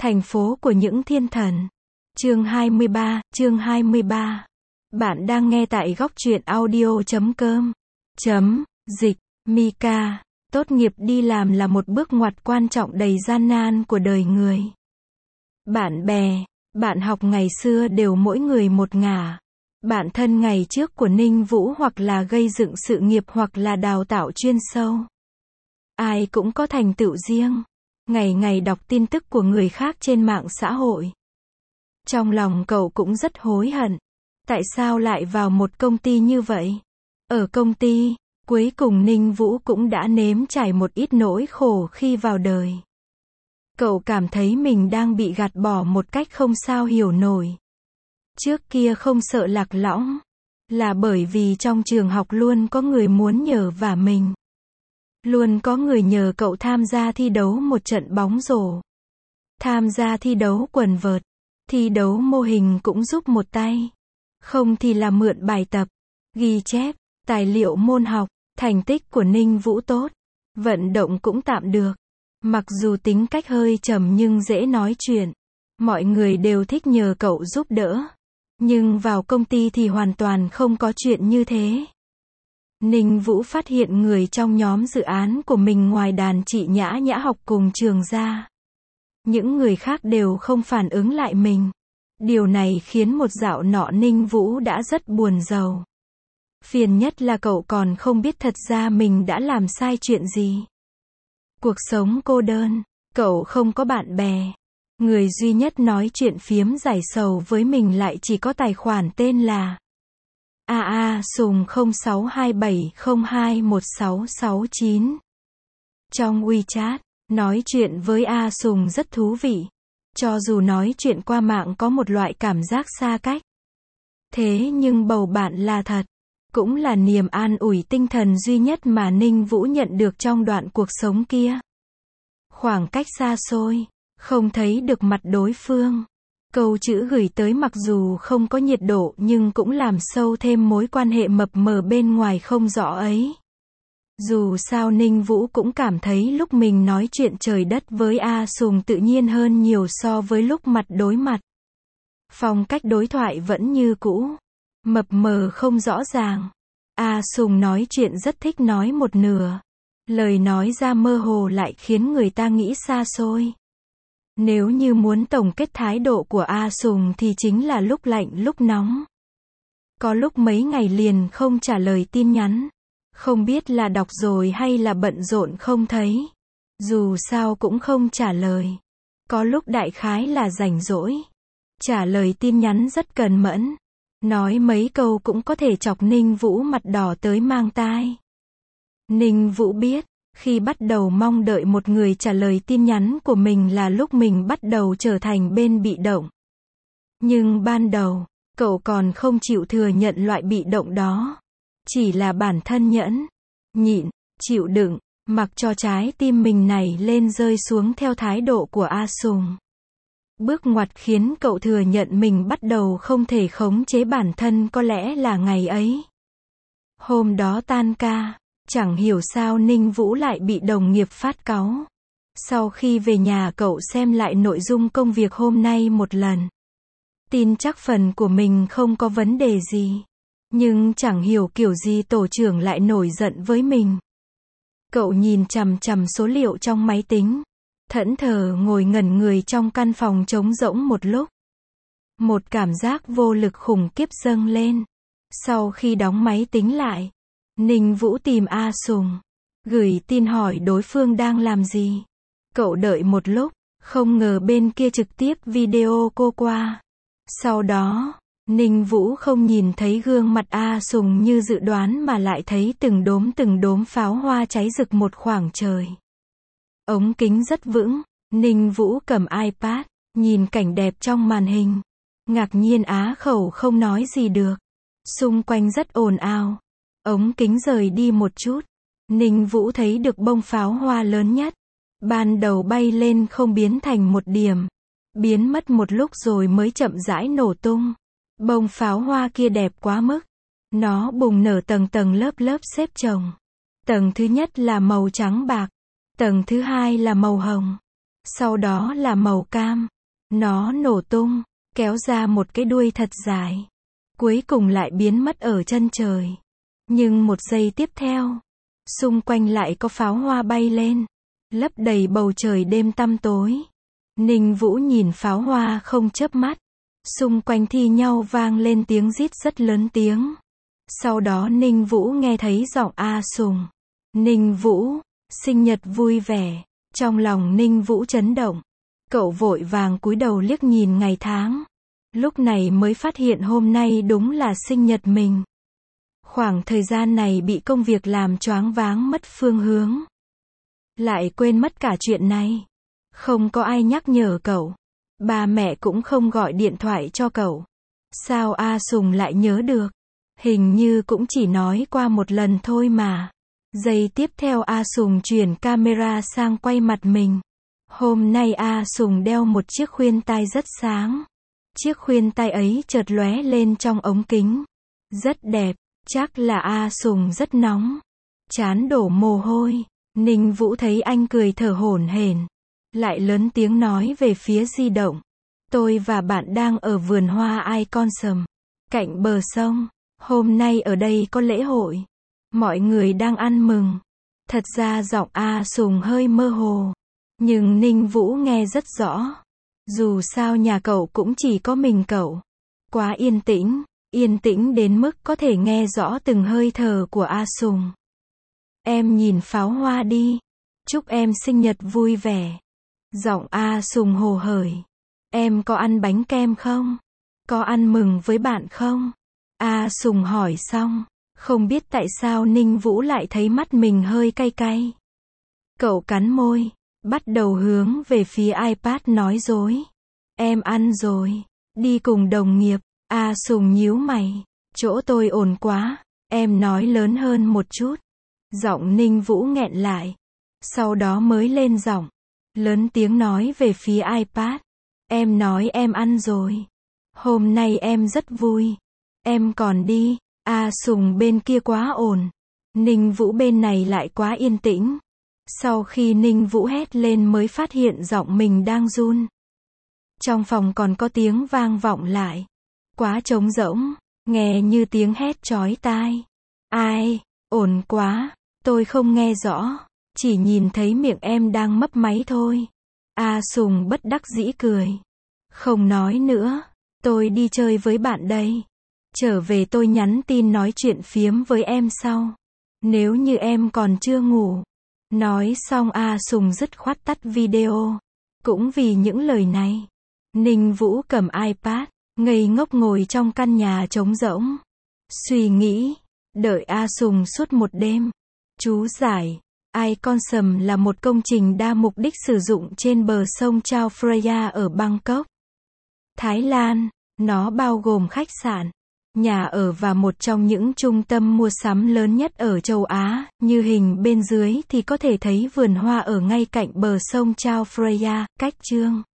Thành phố của những thiên thần. Chương 23. Bạn đang nghe tại góc truyện audio.com. Dịch. Mika. Tốt nghiệp đi làm là một bước ngoặt quan trọng đầy gian nan của đời người. Bạn bè, bạn học ngày xưa đều mỗi người một ngả. Bạn thân ngày trước của Ninh Vũ hoặc là gây dựng sự nghiệp hoặc là đào tạo chuyên sâu. Ai cũng có thành tựu riêng. Ngày ngày đọc tin tức của người khác trên mạng xã hội. Trong lòng cậu cũng rất hối hận. Tại sao lại vào một công ty như vậy? Ở công ty, cuối cùng Ninh Vũ cũng đã nếm trải một ít nỗi khổ khi vào đời. Cậu cảm thấy mình đang bị gạt bỏ một cách không sao hiểu nổi. Trước kia không sợ lạc lõng, là bởi vì trong trường học luôn có người muốn nhờ vả mình. Luôn có người nhờ cậu tham gia thi đấu một trận bóng rổ. Tham gia thi đấu quần vợt. Thi đấu mô hình cũng giúp một tay. Không thì là mượn bài tập, ghi chép, tài liệu môn học. Thành tích của Ninh Vũ tốt. Vận động cũng tạm được. Mặc dù tính cách hơi trầm nhưng dễ nói chuyện. Mọi người đều thích nhờ cậu giúp đỡ. Nhưng vào công ty thì hoàn toàn không có chuyện như thế. Ninh Vũ phát hiện người trong nhóm dự án của mình ngoài đàn chị Nhã Nhã học cùng trường ra. Những người khác đều không phản ứng lại mình. Điều này khiến một dạo nọ Ninh Vũ đã rất buồn rầu. Phiền nhất là cậu còn không biết thật ra mình đã làm sai chuyện gì. Cuộc sống cô đơn, cậu không có bạn bè. Người duy nhất nói chuyện phiếm giải sầu với mình lại chỉ có tài khoản tên là Sùng 0627021669. Trong WeChat, nói chuyện với Sùng rất thú vị. Cho dù nói chuyện qua mạng có một loại cảm giác xa cách. Thế nhưng bầu bạn là thật. Cũng là niềm an ủi tinh thần duy nhất mà Ninh Vũ nhận được trong đoạn cuộc sống kia. Khoảng cách xa xôi, không thấy được mặt đối phương. Câu chữ gửi tới mặc dù không có nhiệt độ nhưng cũng làm sâu thêm mối quan hệ mập mờ bên ngoài không rõ ấy. Dù sao Ninh Vũ cũng cảm thấy lúc mình nói chuyện trời đất với Sùng tự nhiên hơn nhiều so với lúc mặt đối mặt. Phong cách đối thoại vẫn như cũ. Mập mờ không rõ ràng. Sùng nói chuyện rất thích nói một nửa. Lời nói ra mơ hồ lại khiến người ta nghĩ xa xôi. Nếu như muốn tổng kết thái độ của Sùng thì chính là lúc lạnh lúc nóng. Có lúc mấy ngày liền không trả lời tin nhắn. Không biết là đọc rồi hay là bận rộn không thấy. Dù sao cũng không trả lời. Có lúc đại khái là rảnh rỗi. Trả lời tin nhắn rất cần mẫn. Nói mấy câu cũng có thể chọc Ninh Vũ mặt đỏ tới mang tai. Ninh Vũ biết, khi bắt đầu mong đợi một người trả lời tin nhắn của mình là lúc mình bắt đầu trở thành bên bị động. Nhưng ban đầu, cậu còn không chịu thừa nhận loại bị động đó. Chỉ là bản thân nhẫn, nhịn, chịu đựng, mặc cho trái tim mình nảy lên rơi xuống theo thái độ của Sùng. Bước ngoặt khiến cậu thừa nhận mình bắt đầu không thể khống chế bản thân có lẽ là ngày ấy. Hôm đó tan ca, chẳng hiểu sao Ninh Vũ lại bị đồng nghiệp phát cáu. Sau khi về nhà cậu xem lại nội dung công việc hôm nay một lần. Tin chắc phần của mình không có vấn đề gì. Nhưng chẳng hiểu kiểu gì tổ trưởng lại nổi giận với mình. Cậu nhìn chằm chằm số liệu trong máy tính. Thẫn thờ ngồi ngẩn người trong căn phòng trống rỗng một lúc. Một cảm giác vô lực khủng khiếp dâng lên. Sau khi đóng máy tính lại, Ninh Vũ tìm Sùng. Gửi tin hỏi đối phương đang làm gì. Cậu đợi một lúc, không ngờ bên kia trực tiếp video cô qua. Sau đó, Ninh Vũ không nhìn thấy gương mặt Sùng như dự đoán mà lại thấy từng đốm pháo hoa cháy rực một khoảng trời. Ống kính rất vững, Ninh Vũ cầm iPad, nhìn cảnh đẹp trong màn hình. Ngạc nhiên á khẩu không nói gì được. Xung quanh rất ồn ào. Ống kính rời đi một chút. Ninh Vũ thấy được bông pháo hoa lớn nhất. Ban đầu bay lên không biến thành một điểm. Biến mất một lúc rồi mới chậm rãi nổ tung. Bông pháo hoa kia đẹp quá mức. Nó bùng nở tầng lớp xếp chồng. Tầng thứ nhất là màu trắng bạc. Tầng thứ hai là màu hồng. Sau đó là màu cam. Nó nổ tung, kéo ra một cái đuôi thật dài. Cuối cùng lại biến mất ở chân trời. Nhưng một giây tiếp theo, xung quanh lại có pháo hoa bay lên, lấp đầy bầu trời đêm tăm tối. Ninh Vũ nhìn pháo hoa không chớp mắt. Xung quanh thi nhau vang lên tiếng rít rất lớn tiếng. Sau đó Ninh Vũ nghe thấy giọng A Sùng. Ninh Vũ, sinh nhật vui vẻ. Trong lòng Ninh Vũ chấn động. Cậu vội vàng cúi đầu liếc nhìn ngày tháng. Lúc này mới phát hiện hôm nay đúng là sinh nhật mình. Khoảng thời gian này bị công việc làm choáng váng mất phương hướng. Lại quên mất cả chuyện này. Không có ai nhắc nhở cậu. Ba mẹ cũng không gọi điện thoại cho cậu. Sao A Sùng lại nhớ được? Hình như cũng chỉ nói qua một lần thôi mà. Giây tiếp theo A Sùng chuyển camera sang quay mặt mình. Hôm nay A Sùng đeo một chiếc khuyên tai rất sáng. Chiếc khuyên tai ấy chợt lóe lên trong ống kính. Rất đẹp, chắc là A Sùng rất nóng. Trán đổ mồ hôi. Ninh Vũ thấy anh cười thở hổn hển. Lại lớn tiếng nói về phía di động. Tôi và bạn đang ở vườn hoa Iconsum, cạnh bờ sông. Hôm nay ở đây có lễ hội. Mọi người đang ăn mừng. Thật ra giọng A Sùng hơi mơ hồ. Nhưng Ninh Vũ nghe rất rõ. Dù sao nhà cậu cũng chỉ có mình cậu. Quá yên tĩnh đến mức có thể nghe rõ từng hơi thở của A Sùng. Em nhìn pháo hoa đi. Chúc em sinh nhật vui vẻ. Giọng A Sùng hồ hởi. Em có ăn bánh kem không? Có ăn mừng với bạn không? A Sùng hỏi xong. Không biết tại sao Ninh Vũ lại thấy mắt mình hơi cay cay. Cậu cắn môi. Bắt đầu hướng về phía iPad nói dối. Em ăn rồi. Đi cùng đồng nghiệp. A Sùng nhíu mày. Chỗ tôi ồn quá. Em nói lớn hơn một chút. Giọng Ninh Vũ nghẹn lại. Sau đó mới lên giọng. Lớn tiếng nói về phía iPad. Em nói em ăn rồi. Hôm nay em rất vui. Em còn đi. A Sùng bên kia quá ồn. Ninh Vũ bên này lại quá yên tĩnh. Sau khi Ninh Vũ hét lên mới phát hiện giọng mình đang run. Trong phòng còn có tiếng vang vọng lại. Quá trống rỗng. Nghe như tiếng hét chói tai. Ai? Ồn quá. Tôi không nghe rõ. Chỉ nhìn thấy miệng em đang mấp máy thôi. A Sùng bất đắc dĩ cười. Không nói nữa. Tôi đi chơi với bạn đây. Trở về tôi nhắn tin nói chuyện phiếm với em sau. Nếu như em còn chưa ngủ. Nói xong A Sùng dứt khoát tắt video. Cũng vì những lời này. Ninh Vũ cầm iPad. Ngây ngốc ngồi trong căn nhà trống rỗng. Suy nghĩ. Đợi A Sùng suốt một đêm. Chú giải. Iconsum là một công trình đa mục đích sử dụng trên bờ sông Chao Phraya ở Bangkok, Thái Lan. Nó bao gồm khách sạn, nhà ở và một trong những trung tâm mua sắm lớn nhất ở châu Á. Như hình bên dưới thì có thể thấy vườn hoa ở ngay cạnh bờ sông Chao Phraya, cách chương